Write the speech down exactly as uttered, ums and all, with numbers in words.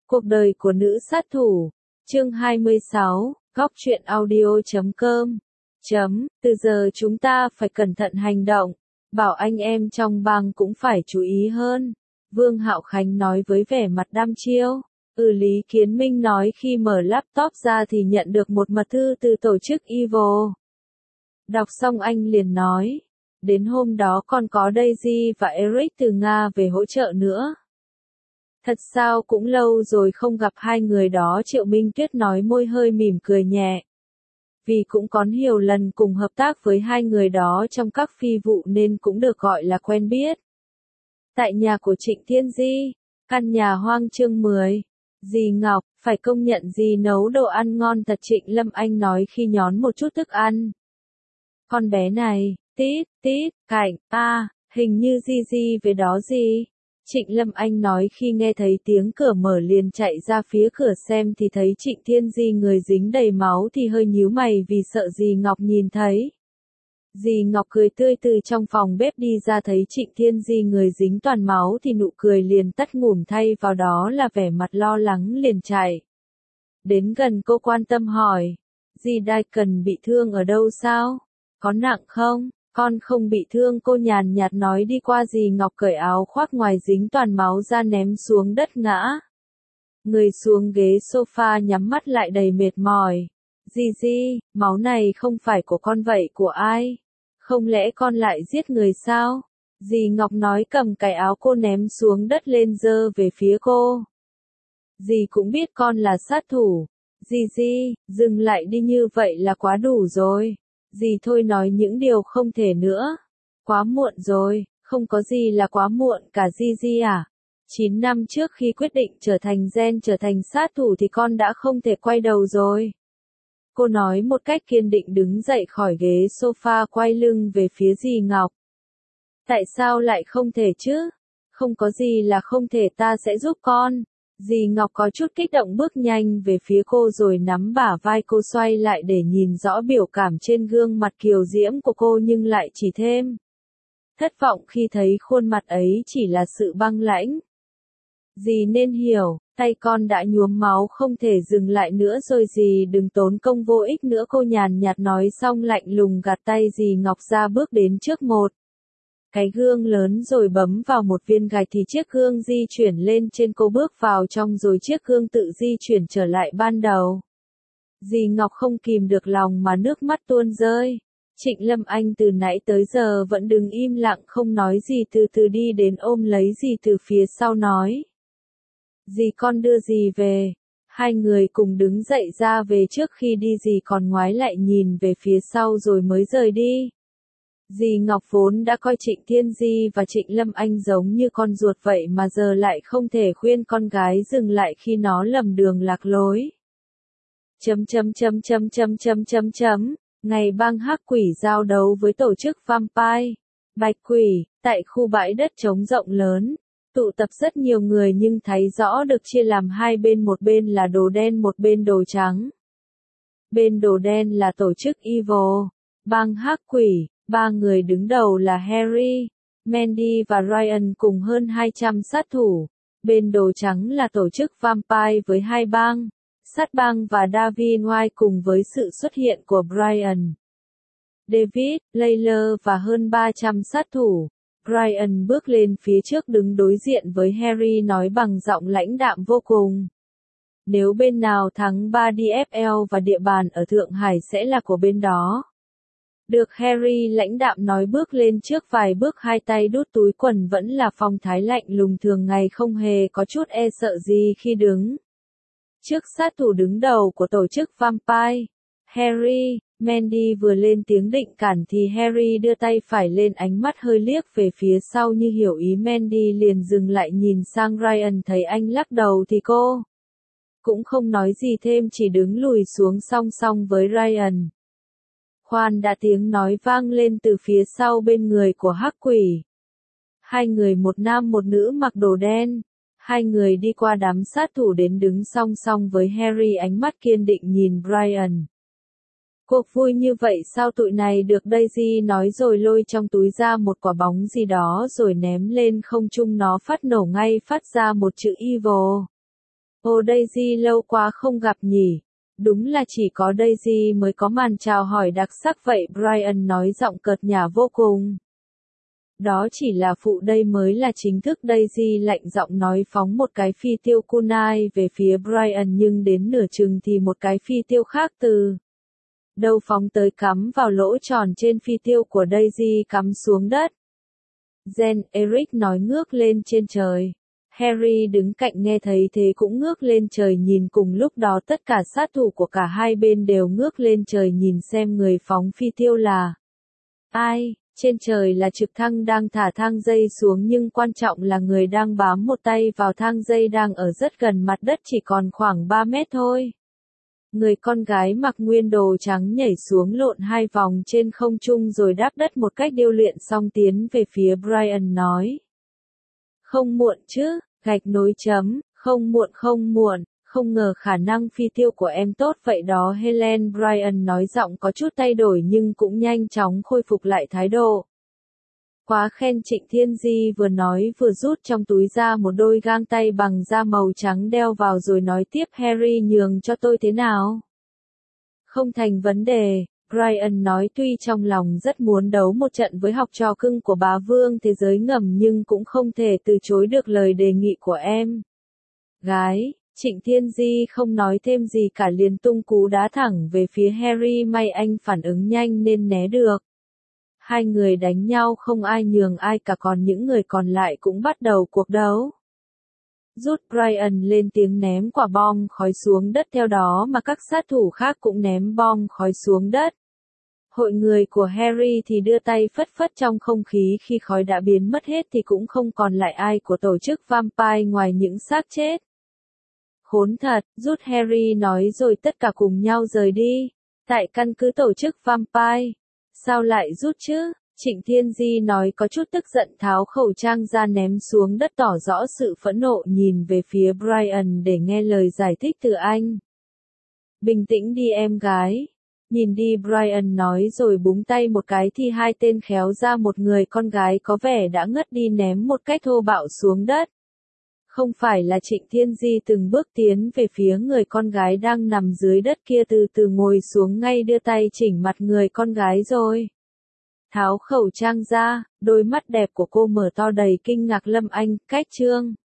Cuộc đời của nữ sát thủ, chương hai mươi sáu, góc truyện audio chấm com. Chấm, từ giờ chúng ta phải cẩn thận hành động, bảo anh em trong bang cũng phải chú ý hơn. Vương Hạo Khánh nói với vẻ mặt đăm chiêu. Ừ, Lý Kiến Minh nói khi mở laptop ra thì nhận được một mật thư từ tổ chức Evil. Đọc xong anh liền nói, đến hôm đó còn có Daisy và Eric từ Nga về hỗ trợ nữa. Thật sao cũng lâu rồi không gặp hai người đó, Triệu Minh Tuyết nói môi hơi mỉm cười nhẹ. Vì cũng có nhiều lần cùng hợp tác với hai người đó trong các phi vụ nên cũng được gọi là quen biết. Tại nhà của Trịnh Thiên Di, căn nhà hoang chương mười. Dì Ngọc, phải công nhận dì nấu đồ ăn ngon thật, Trịnh Lâm Anh nói khi nhón một chút thức ăn. Con bé này, tít, tít, cạnh, a, à, hình như Di Di về đó gì? Trịnh Lâm Anh nói khi nghe thấy tiếng cửa mở liền chạy ra phía cửa xem thì thấy Trịnh Thiên Di người dính đầy máu thì hơi nhíu mày vì sợ dì Ngọc nhìn thấy. Dì Ngọc cười tươi từ trong phòng bếp đi ra thấy Trịnh Thiên Di người dính toàn máu thì nụ cười liền tắt ngủm, thay vào đó là vẻ mặt lo lắng liền chạy. Đến gần cô quan tâm hỏi, dì Đai Cần bị thương ở đâu sao? Có nặng không? Con không bị thương, cô nhàn nhạt nói đi qua. Dì Ngọc cởi áo khoác ngoài dính toàn máu ra ném xuống đất ngã. Người xuống ghế sofa nhắm mắt lại đầy mệt mỏi. Dì Di, máu này không phải của con vậy của ai? Không lẽ con lại giết người sao? Dì Ngọc nói cầm cái áo cô ném xuống đất lên giơ về phía cô. Dì cũng biết con là sát thủ. Dì Di, dừng lại đi, như vậy là quá đủ rồi. Dì thôi nói những điều không thể nữa. Quá muộn rồi, không có gì là quá muộn cả Di Di à. chín năm trước khi quyết định trở thành gen, trở thành sát thủ thì con đã không thể quay đầu rồi. Cô nói một cách kiên định, đứng dậy khỏi ghế sofa quay lưng về phía dì Ngọc. Tại sao lại không thể chứ? Không có gì là không thể, ta sẽ giúp con. Dì Ngọc có chút kích động bước nhanh về phía cô rồi nắm bả vai cô xoay lại để nhìn rõ biểu cảm trên gương mặt kiều diễm của cô, nhưng lại chỉ thêm thất vọng khi thấy khuôn mặt ấy chỉ là sự băng lãnh. Dì nên hiểu, tay con đã nhuốm máu không thể dừng lại nữa rồi, dì đừng tốn công vô ích nữa, cô nhàn nhạt nói xong lạnh lùng gạt tay dì Ngọc ra, bước đến trước một cái gương lớn rồi bấm vào một viên gạch thì chiếc gương di chuyển lên trên, cô bước vào trong rồi chiếc gương tự di chuyển trở lại ban đầu. Dì Ngọc không kìm được lòng mà nước mắt tuôn rơi. Trịnh Lâm Anh từ nãy tới giờ vẫn đứng im lặng không nói gì, từ từ đi đến ôm lấy dì từ phía sau nói. Dì, con đưa dì về. Hai người cùng đứng dậy ra về, trước khi đi dì còn ngoái lại nhìn về phía sau rồi mới rời đi. Dì Ngọc vốn đã coi Trịnh Thiên Di và Trịnh Lâm Anh giống như con ruột vậy mà giờ lại không thể khuyên con gái dừng lại khi nó lầm đường lạc lối. Chấm chấm chấm chấm chấm chấm chấm chấm, ngày bang hắc quỷ giao đấu với tổ chức Vampire, Bạch Quỷ, tại khu bãi đất trống rộng lớn, tụ tập rất nhiều người nhưng thấy rõ được chia làm hai bên, một bên là đồ đen, một bên đồ trắng. Bên đồ đen là tổ chức Evil, bang hắc quỷ. Ba người đứng đầu là Harry, Mandy và Ryan cùng hơn hai trăm sát thủ. Bên đồ trắng là tổ chức Vampire với hai bang, Sát bang và David White, cùng với sự xuất hiện của Brian, David, Layla và hơn ba trăm sát thủ. Brian bước lên phía trước đứng đối diện với Harry nói bằng giọng lãnh đạm vô cùng. Nếu bên nào thắng ba đê ép lờ và địa bàn ở Thượng Hải sẽ là của bên đó. Được, Harry lãnh đạm nói, bước lên trước vài bước, hai tay đút túi quần, vẫn là phong thái lạnh lùng thường ngày, không hề có chút e sợ gì khi đứng trước sát thủ đứng đầu của tổ chức Vampire. Harry, Mandy vừa lên tiếng định cản thì Harry đưa tay phải lên, ánh mắt hơi liếc về phía sau như hiểu ý Mandy, liền dừng lại nhìn sang Ryan, thấy anh lắc đầu thì cô cũng không nói gì thêm, chỉ đứng lùi xuống song song với Ryan. Khoan đã, tiếng nói vang lên từ phía sau bên người của hắc quỷ. Hai người, một nam một nữ mặc đồ đen. Hai người đi qua đám sát thủ đến đứng song song với Harry, ánh mắt kiên định nhìn Brian. Cuộc vui như vậy sao tụi này được? Daisy nói rồi lôi trong túi ra một quả bóng gì đó rồi ném lên không trung, nó phát nổ ngay, phát ra một chữ Evil. Ô Daisy lâu quá không gặp nhỉ. Đúng là chỉ có Daisy mới có màn chào hỏi đặc sắc vậy, Brian nói giọng cợt nhả vô cùng. Đó chỉ là phụ, đây mới là chính thức. Daisy lạnh giọng nói, phóng một cái phi tiêu kunai về phía Brian, nhưng đến nửa chừng thì một cái phi tiêu khác từ đâu phóng tới cắm vào lỗ tròn trên phi tiêu của Daisy, cắm xuống đất. Jen, Eric nói, ngước lên trên trời. Harry đứng cạnh nghe thấy thế cũng ngước lên trời nhìn, cùng lúc đó tất cả sát thủ của cả hai bên đều ngước lên trời nhìn xem người phóng phi tiêu là ai. Trên trời là trực thăng đang thả thang dây xuống, nhưng quan trọng là người đang bám một tay vào thang dây đang ở rất gần mặt đất, chỉ còn khoảng ba mét thôi. Người con gái mặc nguyên đồ trắng nhảy xuống lộn hai vòng trên không trung rồi đáp đất một cách điêu luyện, xong tiến về phía Brian nói. Không muộn chứ, gạch nối chấm, không muộn không muộn, không ngờ khả năng phi tiêu của em tốt vậy đó Helen. Brian nói giọng có chút thay đổi nhưng cũng nhanh chóng khôi phục lại thái độ. Quá khen. Trịnh Thiên Di vừa nói vừa rút trong túi ra một đôi găng tay bằng da màu trắng đeo vào rồi nói tiếp, Harry nhường cho tôi thế nào? Không thành vấn đề, Brian nói, tuy trong lòng rất muốn đấu một trận với học trò cưng của bá vương thế giới ngầm nhưng cũng không thể từ chối được lời đề nghị của em. Gái. Trịnh Thiên Di không nói thêm gì cả, liền tung cú đá thẳng về phía Harry, may anh phản ứng nhanh nên né được. Hai người đánh nhau không ai nhường ai cả, còn những người còn lại cũng bắt đầu cuộc đấu. Rút. Brian lên tiếng ném quả bom khói xuống đất, theo đó mà các sát thủ khác cũng ném bom khói xuống đất. Hội người của Harry thì đưa tay phất phất trong không khí, khi khói đã biến mất hết thì cũng không còn lại ai của tổ chức vampire ngoài những xác chết. Khốn thật, rút, Harry nói rồi tất cả cùng nhau rời đi. Tại căn cứ tổ chức vampire. Sao lại rút chứ? Trịnh Thiên Di nói có chút tức giận, tháo khẩu trang ra ném xuống đất, tỏ rõ sự phẫn nộ, nhìn về phía Brian để nghe lời giải thích từ anh. Bình tĩnh đi em gái. Nhìn đi, Brian nói rồi búng tay một cái thì hai tên khéo ra một người con gái có vẻ đã ngất đi ném một cách thô bạo xuống đất. Không phải là Trịnh Thiên Di từng bước tiến về phía người con gái đang nằm dưới đất kia, từ từ ngồi xuống ngay, đưa tay chỉnh mặt người con gái rồi tháo khẩu trang ra, đôi mắt đẹp của cô mở to đầy kinh ngạc. Lâm Anh, cách chương